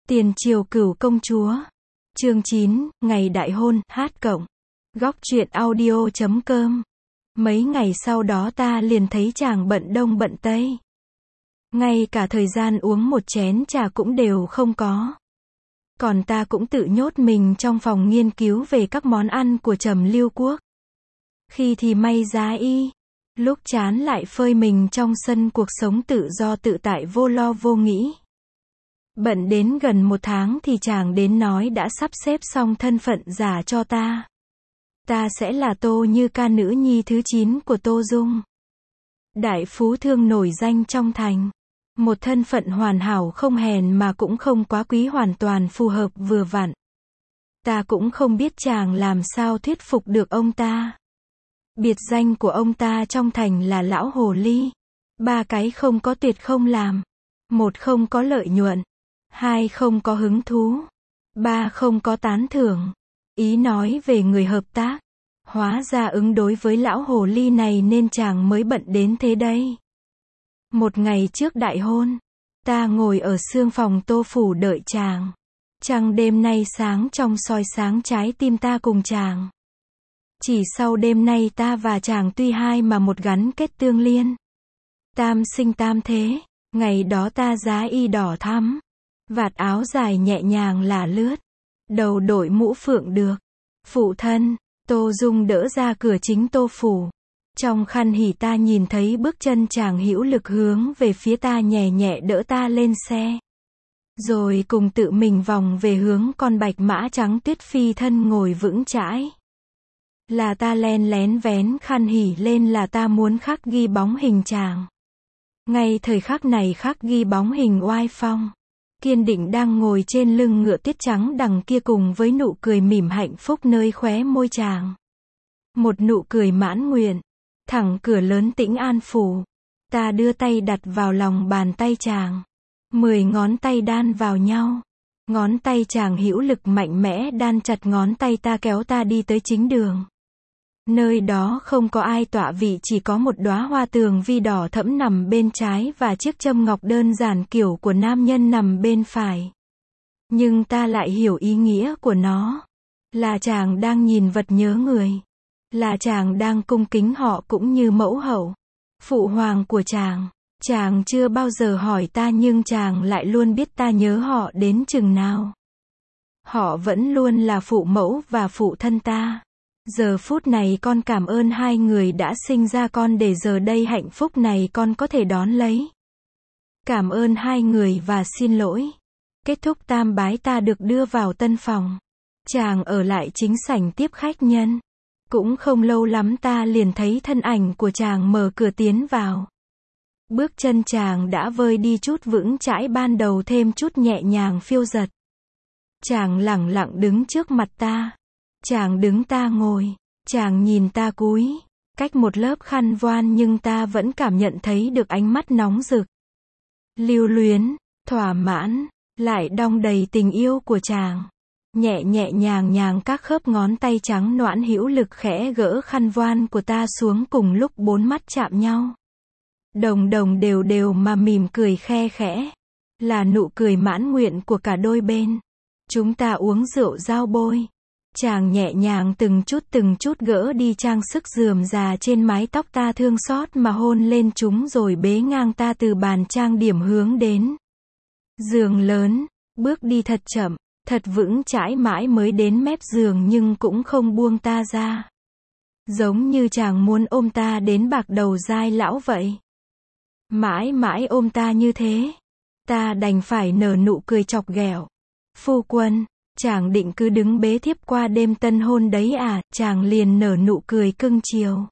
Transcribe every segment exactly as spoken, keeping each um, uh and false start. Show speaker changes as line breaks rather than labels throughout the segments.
Tiền triều cửu công chúa. Chương chín, ngày đại hôn, hát cộng. Góc truyện audio chấm com. Mấy ngày sau đó ta liền thấy chàng bận đông bận tây. Ngay cả thời gian uống một chén trà cũng đều không có. Còn ta cũng tự nhốt mình trong phòng nghiên cứu về các món ăn của Trầm Lưu Quốc. Khi thì may giá y, lúc chán lại phơi mình trong sân cuộc sống tự do tự tại vô lo vô nghĩ. Bận đến gần một tháng thì chàng đến nói đã sắp xếp xong thân phận giả cho ta. Ta sẽ là Tô Như Ca, nữ nhi thứ chín của Tô Dung. Đại phú thương nổi danh trong thành. Một thân phận hoàn hảo không hèn mà cũng không quá quý, hoàn toàn phù hợp vừa vặn. Ta cũng không biết chàng làm sao thuyết phục được ông ta. Biệt danh của ông ta trong thành là Lão Hồ Ly. Ba cái không có tuyệt không làm. Một không có lợi nhuận. Hai không có hứng thú. Ba không có tán thưởng. Ý nói về người hợp tác. Hóa ra ứng đối với Lão Hồ Ly này nên chàng mới bận đến thế đây. Một ngày trước đại hôn, ta ngồi ở sương phòng Tô phủ đợi chàng. Trăng đêm nay sáng trong soi sáng trái tim ta cùng chàng. Chỉ sau đêm nay ta và chàng tuy hai mà một gắn kết tương liên. Tam sinh tam thế, ngày đó ta giá y đỏ thắm. Vạt áo dài nhẹ nhàng là lướt. Đầu đội mũ phượng được. Phụ thân, Tô Dung đỡ ra cửa chính Tô phủ. Trong khăn hỉ ta nhìn thấy bước chân chàng hữu lực hướng về phía ta, nhẹ nhẹ đỡ ta lên xe. Rồi cùng tự mình vòng về hướng con bạch mã trắng tuyết phi thân ngồi vững chãi. Là ta len lén vén khăn hỉ lên, là ta muốn khắc ghi bóng hình chàng. Ngay thời khắc này khắc ghi bóng hình oai phong, kiên định đang ngồi trên lưng ngựa tuyết trắng đằng kia, cùng với nụ cười mỉm hạnh phúc nơi khóe môi chàng. Một nụ cười mãn nguyện. Thẳng cửa lớn Tĩnh An phủ. Ta đưa tay đặt vào lòng bàn tay chàng. Mười ngón tay đan vào nhau. Ngón tay chàng hữu lực mạnh mẽ đan chặt ngón tay ta, kéo ta đi tới chính đường. Nơi đó không có ai tọa vị, chỉ có một đóa hoa tường vi đỏ thẫm nằm bên trái và chiếc châm ngọc đơn giản kiểu của nam nhân nằm bên phải. Nhưng ta lại hiểu ý nghĩa của nó. Là chàng đang nhìn vật nhớ người. Là chàng đang cung kính họ cũng như mẫu hậu, phụ hoàng của chàng. Chàng chưa bao giờ hỏi ta nhưng chàng lại luôn biết ta nhớ họ đến chừng nào. Họ vẫn luôn là phụ mẫu và phụ thân ta. Giờ phút này con cảm ơn hai người đã sinh ra con để giờ đây hạnh phúc này con có thể đón lấy. Cảm ơn hai người và xin lỗi. Kết thúc tam bái ta được đưa vào tân phòng. Chàng ở lại chính sảnh tiếp khách nhân. Cũng không lâu lắm ta liền thấy thân ảnh của chàng mở cửa tiến vào. Bước chân chàng đã vơi đi chút vững chãi ban đầu, thêm chút nhẹ nhàng phiêu dật. Chàng lẳng lặng đứng trước mặt ta. Chàng đứng ta ngồi. Chàng nhìn ta cúi. Cách một lớp khăn voan nhưng ta vẫn cảm nhận thấy được ánh mắt nóng rực, lưu luyến, thỏa mãn, lại đong đầy tình yêu của chàng. Nhẹ nhẹ nhàng nhàng các khớp ngón tay trắng nõn hữu lực khẽ gỡ khăn voan của ta xuống, cùng lúc bốn mắt chạm nhau. Đồng đồng đều đều mà mỉm cười khe khẽ. Là nụ cười mãn nguyện của cả đôi bên. Chúng ta uống rượu giao bôi. Chàng nhẹ nhàng từng chút từng chút gỡ đi trang sức rườm rà trên mái tóc ta, thương xót mà hôn lên chúng, rồi bế ngang ta từ bàn trang điểm hướng đến giường lớn. Bước đi thật chậm, thật vững chãi, mãi mới đến mép giường nhưng cũng không buông ta ra. Giống như chàng muốn ôm ta đến bạc đầu dai lão vậy. Mãi mãi ôm ta như thế. Ta đành phải nở nụ cười chọc ghẹo. Phu quân, chàng định cứ đứng bế thiếp qua đêm tân hôn đấy à? Chàng liền nở nụ cười cưng chiều.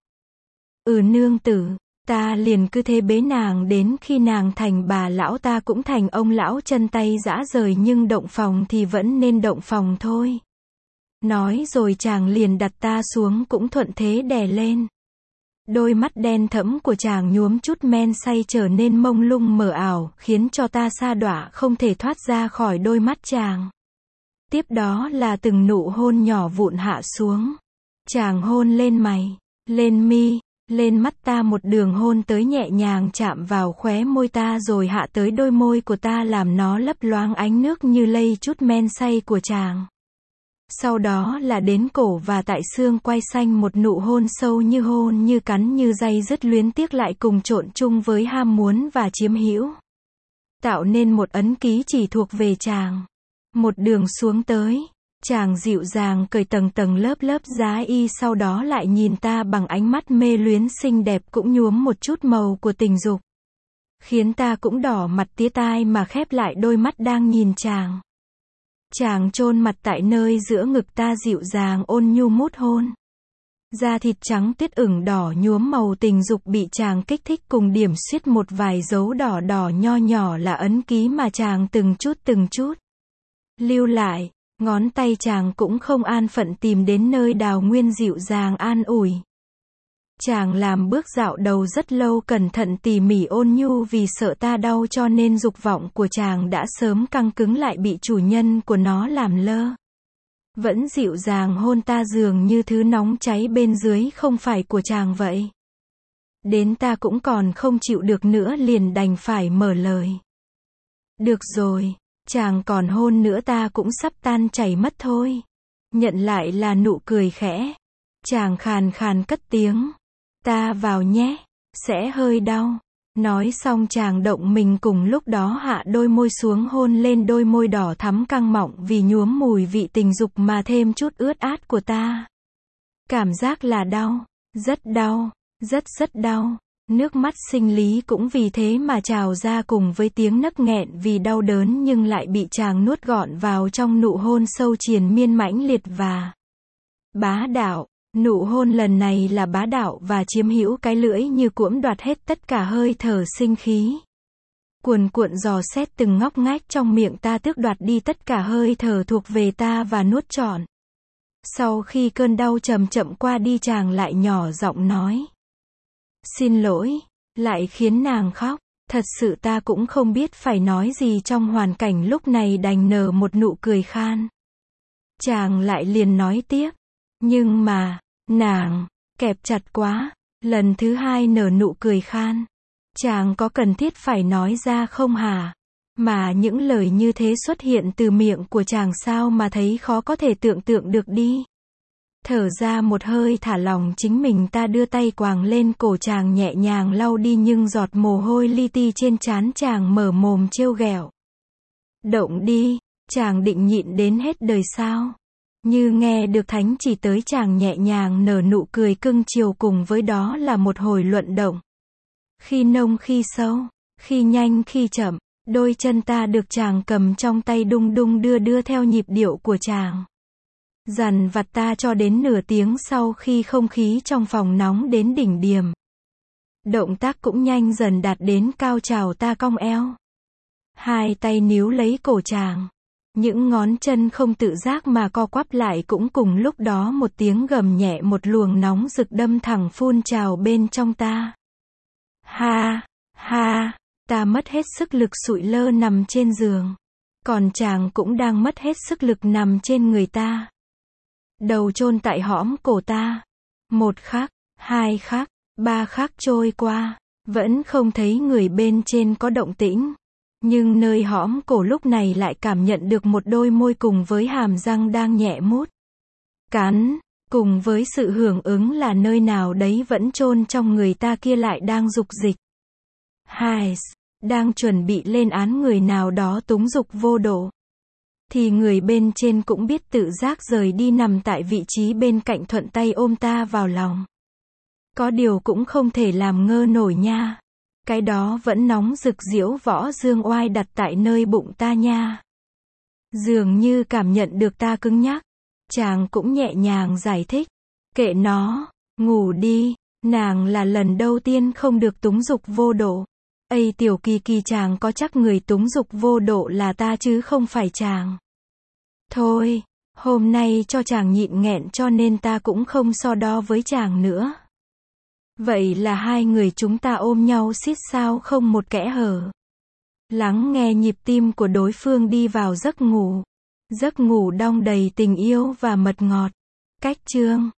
Ừ nương tử. Ta liền cứ thế bế nàng đến khi nàng thành bà lão, ta cũng thành ông lão chân tay rã rời, nhưng động phòng thì vẫn nên động phòng thôi. Nói rồi chàng liền đặt ta xuống, cũng thuận thế đè lên. Đôi mắt đen thẫm của chàng nhuốm chút men say trở nên mông lung mờ ảo, khiến cho ta sa đọa không thể thoát ra khỏi đôi mắt chàng. Tiếp đó là từng nụ hôn nhỏ vụn hạ xuống. Chàng hôn lên mày, lên mi, lên mắt ta một đường hôn tới nhẹ nhàng chạm vào khóe môi ta rồi hạ tới đôi môi của ta làm nó lấp loáng ánh nước như lây chút men say của chàng. Sau đó là đến cổ và tại xương quai xanh một nụ hôn sâu như hôn như cắn như day dứt luyến tiếc lại cùng trộn chung với ham muốn và chiếm hữu. Tạo nên một ấn ký chỉ thuộc về chàng. Một đường xuống tới, chàng dịu dàng cởi tầng tầng lớp lớp giá y sau đó lại nhìn ta bằng ánh mắt mê luyến xinh đẹp cũng nhuốm một chút màu của tình dục. Khiến ta cũng đỏ mặt tía tai mà khép lại đôi mắt đang nhìn chàng. Chàng chôn mặt tại nơi giữa ngực ta dịu dàng ôn nhu mút hôn. Da thịt trắng tuyết ửng đỏ nhuốm màu tình dục bị chàng kích thích cùng điểm xuyết một vài dấu đỏ đỏ nho nhỏ là ấn ký mà chàng từng chút từng chút lưu lại. Ngón tay chàng cũng không an phận tìm đến nơi đào nguyên dịu dàng an ủi. Chàng làm bước dạo đầu rất lâu cẩn thận tỉ mỉ ôn nhu vì sợ ta đau cho nên dục vọng của chàng đã sớm căng cứng lại bị chủ nhân của nó làm lơ. Vẫn dịu dàng hôn ta dường như thứ nóng cháy bên dưới không phải của chàng vậy. Đến ta cũng còn không chịu được nữa liền đành phải mở lời. Được rồi, chàng còn hôn nữa ta cũng sắp tan chảy mất thôi. Nhận lại là nụ cười khẽ. Chàng khàn khàn cất tiếng. Ta vào nhé, sẽ hơi đau. Nói xong chàng động mình cùng lúc đó hạ đôi môi xuống hôn lên đôi môi đỏ thắm căng mọng vì nhuốm mùi vị tình dục mà thêm chút ướt át của ta. Cảm giác là đau, rất đau, rất rất đau. Nước mắt sinh lý cũng vì thế mà trào ra cùng với tiếng nấc nghẹn vì đau đớn nhưng lại bị chàng nuốt gọn vào trong nụ hôn sâu triền miên mãnh liệt và bá đạo. Nụ hôn lần này là bá đạo và chiếm hữu cái lưỡi như cuỗm đoạt hết tất cả hơi thở sinh khí. Cuồn cuộn dò xét từng ngóc ngách trong miệng ta tước đoạt đi tất cả hơi thở thuộc về ta và nuốt trọn. Sau khi cơn đau chậm chậm qua đi chàng lại nhỏ giọng nói. Xin lỗi, lại khiến nàng khóc. Thật sự ta cũng không biết phải nói gì trong hoàn cảnh lúc này đành nở một nụ cười khan. Chàng lại liền nói tiếp. Nhưng mà, nàng, kẹp chặt quá. Lần thứ hai nở nụ cười khan. Chàng có cần thiết phải nói ra không hả? Mà những lời như thế xuất hiện từ miệng của chàng sao mà thấy khó có thể tưởng tượng được đi. Thở ra một hơi thả lỏng chính mình ta đưa tay quàng lên cổ chàng nhẹ nhàng lau đi nhưng giọt mồ hôi li ti trên trán chàng mở mồm trêu ghẹo. Động đi, chàng định nhịn đến hết đời sao? Như nghe được thánh chỉ tới chàng nhẹ nhàng nở nụ cười cưng chiều cùng với đó là một hồi luận động. Khi nông khi sâu, khi nhanh khi chậm, đôi chân ta được chàng cầm trong tay đung đung đưa đưa theo nhịp điệu của chàng. Dằn vặt ta cho đến nửa tiếng sau khi không khí trong phòng nóng đến đỉnh điểm. Động tác cũng nhanh dần đạt đến cao trào ta cong eo. Hai tay níu lấy cổ chàng. Những ngón chân không tự giác mà co quắp lại cũng cùng lúc đó một tiếng gầm nhẹ một luồng nóng rực đâm thẳng phun trào bên trong ta. Ha, ha, ta mất hết sức lực sụi lơ nằm trên giường. Còn chàng cũng đang mất hết sức lực nằm trên người ta. Đầu chôn tại hõm cổ ta. Một khắc, hai khắc, ba khắc trôi qua, vẫn không thấy người bên trên có động tĩnh. Nhưng nơi hõm cổ lúc này lại cảm nhận được một đôi môi cùng với hàm răng đang nhẹ mút. Cắn, cùng với sự hưởng ứng là nơi nào đấy vẫn chôn trong người ta kia lại đang dục dịch. Hai, đang chuẩn bị lên án người nào đó túng dục vô độ. Thì người bên trên cũng biết tự giác rời đi nằm tại vị trí bên cạnh thuận tay ôm ta vào lòng. Có điều cũng không thể làm ngơ nổi nha. Cái đó vẫn nóng rực diễu võ dương oai đặt tại nơi bụng ta nha. Dường như cảm nhận được ta cứng nhắc. Chàng cũng nhẹ nhàng giải thích. Kệ nó, ngủ đi, nàng là lần đầu tiên không được túng dục vô độ. Ây tiểu kỳ kỳ chàng có chắc người túng dục vô độ là ta chứ không phải chàng. Thôi, hôm nay cho chàng nhịn nghẹn cho nên ta cũng không so đo với chàng nữa. Vậy là hai người chúng ta ôm nhau xít sao không một kẽ hở. Lắng nghe nhịp tim của đối phương đi vào giấc ngủ. Giấc ngủ đong đầy tình yêu và mật ngọt. Cách chương